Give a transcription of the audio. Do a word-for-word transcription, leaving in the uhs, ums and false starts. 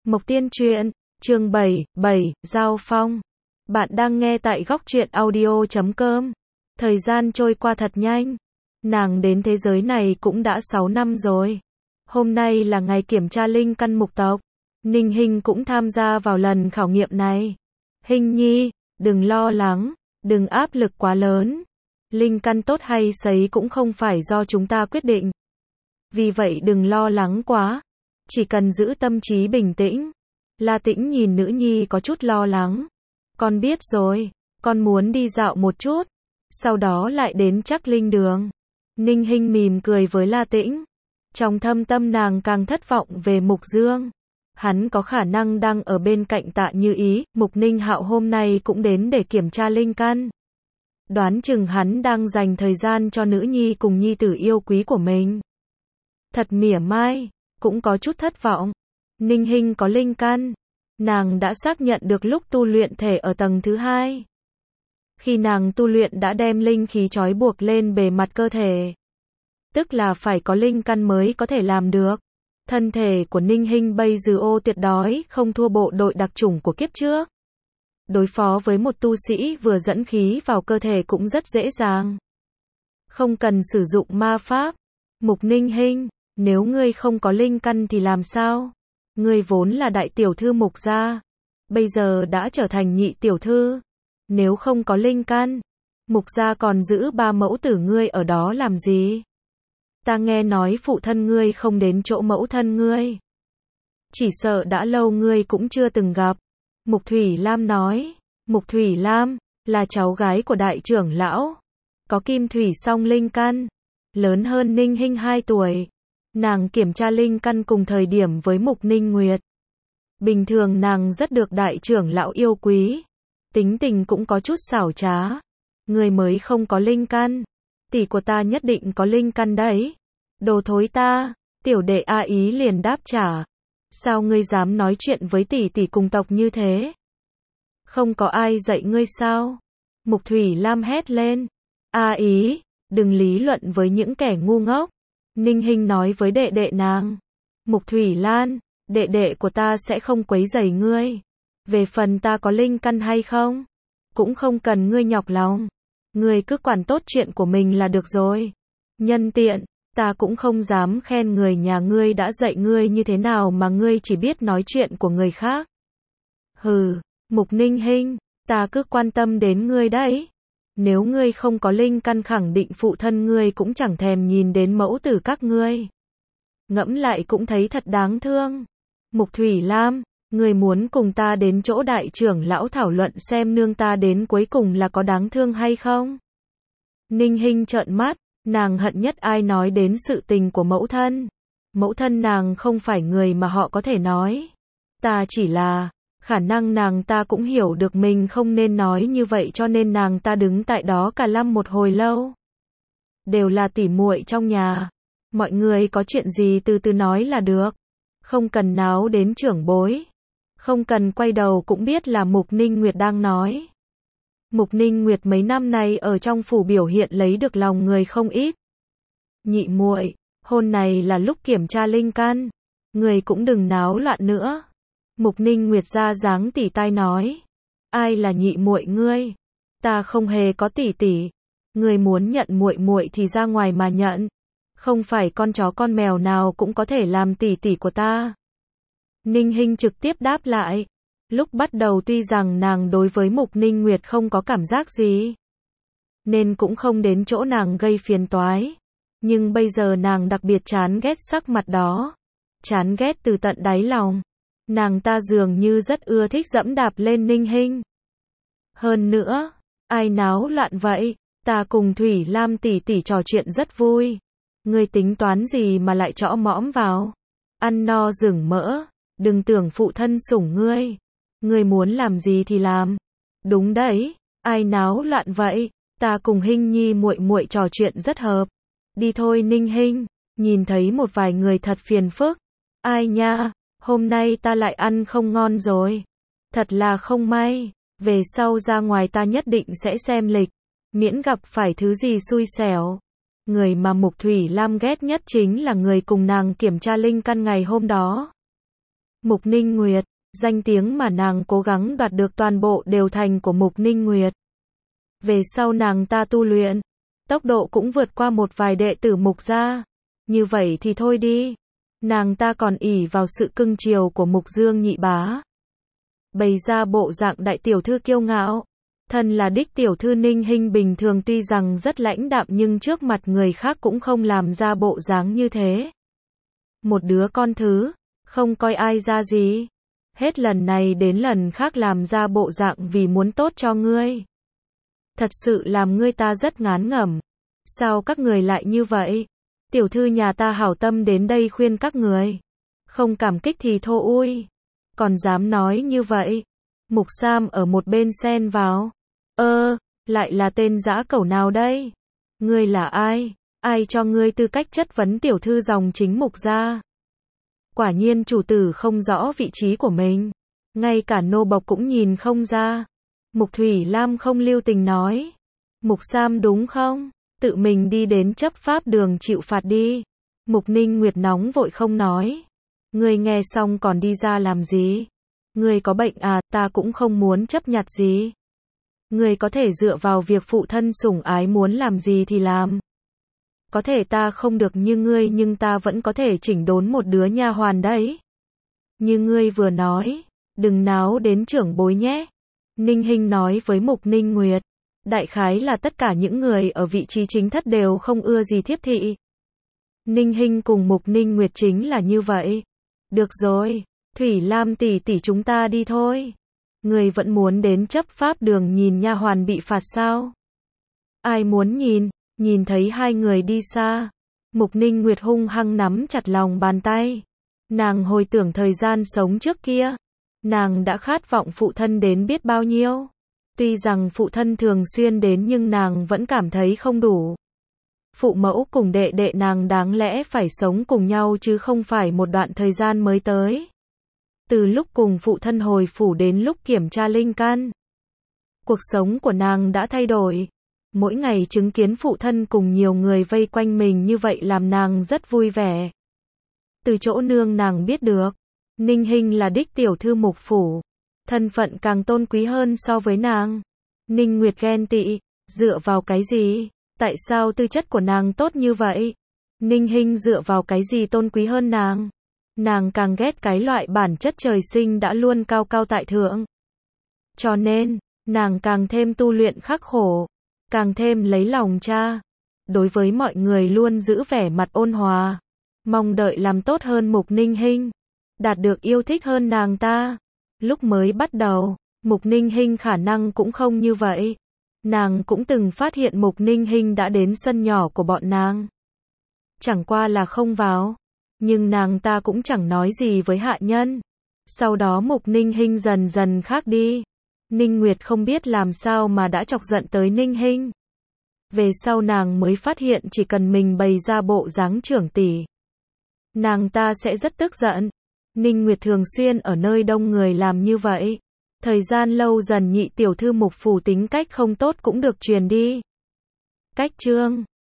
Mộc Tiên Truyện, chương bảy, bảy, Giao Phong. Bạn đang nghe tại góc truyện audio chấm com. Thời gian trôi qua thật nhanh. Nàng đến thế giới này cũng đã sáu năm rồi. Hôm nay là ngày kiểm tra linh căn mục tộc. Ninh Hinh cũng tham gia vào lần khảo nghiệm này. Hinh nhi, đừng lo lắng, đừng áp lực quá lớn. Linh căn tốt hay xấu cũng không phải do chúng ta quyết định. Vì vậy đừng lo lắng quá. Chỉ cần giữ tâm trí bình tĩnh. La Tĩnh nhìn nữ nhi có chút lo lắng. Con biết rồi, con muốn đi dạo một chút. Sau đó lại đến Trắc Linh Đường. Ninh Hinh mỉm cười với La Tĩnh. Trong thâm tâm nàng càng thất vọng về Mục Dương. Hắn có khả năng đang ở bên cạnh Tạ Như Ý. Mục Ninh Hạo hôm nay cũng đến để kiểm tra linh căn. Đoán chừng hắn đang dành thời gian cho nữ nhi cùng nhi tử yêu quý của mình. Thật mỉa mai, cũng có chút thất vọng. Ninh Hinh có linh căn. Nàng đã xác nhận được lúc tu luyện thể ở tầng thứ hai. Khi nàng tu luyện đã đem linh khí trói buộc lên bề mặt cơ thể. Tức là phải có linh căn mới có thể làm được. Thân thể của Ninh Hinh bây giờ ô tuyệt đối không thua bộ đội đặc chủng của kiếp trước. Đối phó với một tu sĩ vừa dẫn khí vào cơ thể cũng rất dễ dàng. Không cần sử dụng ma pháp. Mục Ninh Hinh, nếu ngươi không có linh căn thì làm sao? Ngươi vốn là đại tiểu thư Mục gia, bây giờ đã trở thành nhị tiểu thư. Nếu không có linh căn, Mục gia còn giữ ba mẫu tử ngươi ở đó làm gì? Ta nghe nói phụ thân ngươi không đến chỗ mẫu thân ngươi. Chỉ sợ đã lâu ngươi cũng chưa từng gặp. Mục Thủy Lam nói. Mục Thủy Lam là cháu gái của đại trưởng lão, có kim thủy song linh căn, lớn hơn Ninh Hinh hai tuổi. Nàng kiểm tra linh căn cùng thời điểm với Mục Ninh Nguyệt. Bình thường nàng rất được đại trưởng lão yêu quý. Tính tình cũng có chút xảo trá. Người mới không có linh căn. Tỷ của ta nhất định có linh căn đấy. Đồ thối ta. Tiểu đệ A Ý liền đáp trả. Sao ngươi dám nói chuyện với tỷ tỷ cùng tộc như thế? Không có ai dạy ngươi sao? Mục Thủy Lam hét lên. A Ý, đừng lý luận với những kẻ ngu ngốc. Ninh Hinh nói với đệ đệ nàng. Mục Thủy Lan, đệ đệ của ta sẽ không quấy rầy ngươi. Về phần ta có linh căn hay không, cũng không cần ngươi nhọc lòng. Ngươi cứ quản tốt chuyện của mình là được rồi. Nhân tiện, ta cũng không dám khen người nhà ngươi đã dạy ngươi như thế nào mà ngươi chỉ biết nói chuyện của người khác. Hừ, Mục Ninh Hinh, ta cứ quan tâm đến ngươi đấy. Nếu ngươi không có linh căn khẳng định phụ thân ngươi cũng chẳng thèm nhìn đến mẫu tử các ngươi. Ngẫm lại cũng thấy thật đáng thương. Mục Thủy Lam, ngươi muốn cùng ta đến chỗ đại trưởng lão thảo luận xem nương ta đến cuối cùng là có đáng thương hay không? Ninh Hinh trợn mắt, nàng hận nhất ai nói đến sự tình của mẫu thân. Mẫu thân nàng không phải người mà họ có thể nói. Ta chỉ là... Khả năng nàng ta cũng hiểu được mình không nên nói như vậy cho nên nàng ta đứng tại đó cả lăm một hồi lâu. Đều là tỉ muội trong nhà. Mọi người có chuyện gì từ từ nói là được. Không cần náo đến trưởng bối. Không cần quay đầu cũng biết là Mục Ninh Nguyệt đang nói. Mục Ninh Nguyệt mấy năm nay ở trong phủ biểu hiện lấy được lòng người không ít. Nhị muội, hôm này là lúc kiểm tra linh căn. Người cũng đừng náo loạn nữa. Mục Ninh Nguyệt ra dáng tỉ tai nói. Ai là nhị muội ngươi? Ta không hề có tỷ tỷ. Ngươi muốn nhận muội muội thì ra ngoài mà nhận. Không phải con chó con mèo nào cũng có thể làm tỷ tỷ của ta. Ninh Hinh trực tiếp đáp lại. Lúc bắt đầu tuy rằng nàng đối với Mục Ninh Nguyệt không có cảm giác gì, nên cũng không đến chỗ nàng gây phiền toái. Nhưng bây giờ nàng đặc biệt chán ghét sắc mặt đó. Chán ghét từ tận đáy lòng. Nàng ta dường như rất ưa thích dẫm đạp lên Ninh Hinh. Hơn nữa, ai náo loạn vậy? Ta cùng Thủy Lam tỷ tỷ trò chuyện rất vui. Ngươi tính toán gì mà lại chõ mõm vào? Ăn no rừng mỡ, đừng tưởng phụ thân sủng ngươi. Ngươi muốn làm gì thì làm. Đúng đấy, ai náo loạn vậy? Ta cùng Hinh nhi muội muội trò chuyện rất hợp. Đi thôi Ninh Hinh, nhìn thấy một vài người thật phiền phức. Ai nha? Hôm nay ta lại ăn không ngon rồi. Thật là không may. Về sau ra ngoài ta nhất định sẽ xem lịch. Miễn gặp phải thứ gì xui xẻo. Người mà Mục Thủy Lam ghét nhất chính là người cùng nàng kiểm tra linh căn ngày hôm đó. Mục Ninh Nguyệt, danh tiếng mà nàng cố gắng đoạt được toàn bộ đều thành của Mục Ninh Nguyệt. Về sau nàng ta tu luyện, tốc độ cũng vượt qua một vài đệ tử Mục gia. Như vậy thì thôi đi. Nàng ta còn ỷ vào sự cưng chiều của Mục Dương nhị bá, bày ra bộ dạng đại tiểu thư kiêu ngạo. Thân là đích tiểu thư Ninh Hinh bình thường tuy rằng rất lãnh đạm nhưng trước mặt người khác cũng không làm ra bộ dáng như thế. Một đứa con thứ, không coi ai ra gì. Hết lần này đến lần khác làm ra bộ dạng vì muốn tốt cho ngươi. Thật sự làm ngươi ta rất ngán ngẩm. Sao các người lại như vậy? Tiểu thư nhà ta hảo tâm đến đây khuyên các người. Không cảm kích thì thô ui. Còn dám nói như vậy. Mục Sam ở một bên xen vào. Ơ, lại là tên dã cẩu nào đây? Ngươi là ai? Ai cho ngươi tư cách chất vấn tiểu thư dòng chính Mục gia? Quả nhiên chủ tử không rõ vị trí của mình. Ngay cả nô bộc cũng nhìn không ra. Mục Thủy Lam không lưu tình nói. Mục Sam đúng không? Tự mình đi đến chấp pháp đường chịu phạt đi. Mục Ninh Nguyệt nóng vội không nói. Ngươi nghe xong còn đi ra làm gì? Ngươi có bệnh à, ta cũng không muốn chấp nhặt gì. Ngươi có thể dựa vào việc phụ thân sủng ái muốn làm gì thì làm. Có thể ta không được như ngươi nhưng ta vẫn có thể chỉnh đốn một đứa nha hoàn đấy. Như ngươi vừa nói, đừng náo đến trưởng bối nhé. Ninh Hinh nói với Mục Ninh Nguyệt. Đại khái là tất cả những người ở vị trí chính thất đều không ưa gì thiếp thị. Ninh Hinh cùng Mục Ninh Nguyệt chính là như vậy. Được rồi, Thủy Lam tỷ tỷ chúng ta đi thôi. Người vẫn muốn đến chấp pháp đường nhìn nha hoàn bị phạt sao? Ai muốn nhìn? Nhìn thấy hai người đi xa, Mục Ninh Nguyệt hung hăng nắm chặt lòng bàn tay. Nàng hồi tưởng thời gian sống trước kia. Nàng đã khát vọng phụ thân đến biết bao nhiêu. Tuy rằng phụ thân thường xuyên đến nhưng nàng vẫn cảm thấy không đủ. Phụ mẫu cùng đệ đệ nàng đáng lẽ phải sống cùng nhau chứ không phải một đoạn thời gian mới tới. Từ lúc cùng phụ thân hồi phủ đến lúc kiểm tra linh căn, cuộc sống của nàng đã thay đổi. Mỗi ngày chứng kiến phụ thân cùng nhiều người vây quanh mình như vậy làm nàng rất vui vẻ. Từ chỗ nương nàng biết được, Ninh Hinh là đích tiểu thư Mục phủ, thân phận càng tôn quý hơn so với nàng. Ninh Nguyệt ghen tị, dựa vào cái gì? Tại sao tư chất của nàng tốt như vậy? Ninh Hinh dựa vào cái gì tôn quý hơn nàng? Nàng càng ghét cái loại bản chất trời sinh đã luôn cao cao tại thượng. Cho nên, nàng càng thêm tu luyện khắc khổ, càng thêm lấy lòng cha. Đối với mọi người luôn giữ vẻ mặt ôn hòa, mong đợi làm tốt hơn Mục Ninh Hinh, đạt được yêu thích hơn nàng ta. Lúc mới bắt đầu, Mục Ninh Hinh khả năng cũng không như vậy. Nàng cũng từng phát hiện Mục Ninh Hinh đã đến sân nhỏ của bọn nàng. Chẳng qua là không vào, nhưng nàng ta cũng chẳng nói gì với hạ nhân. Sau đó Mục Ninh Hinh dần dần khác đi. Ninh Nguyệt không biết làm sao mà đã chọc giận tới Ninh Hinh. Về sau nàng mới phát hiện chỉ cần mình bày ra bộ dáng trưởng tỷ, nàng ta sẽ rất tức giận. Ninh Nguyệt thường xuyên ở nơi đông người làm như vậy. Thời gian lâu dần nhị tiểu thư Mục phủ tính cách không tốt cũng được truyền đi. Cách chương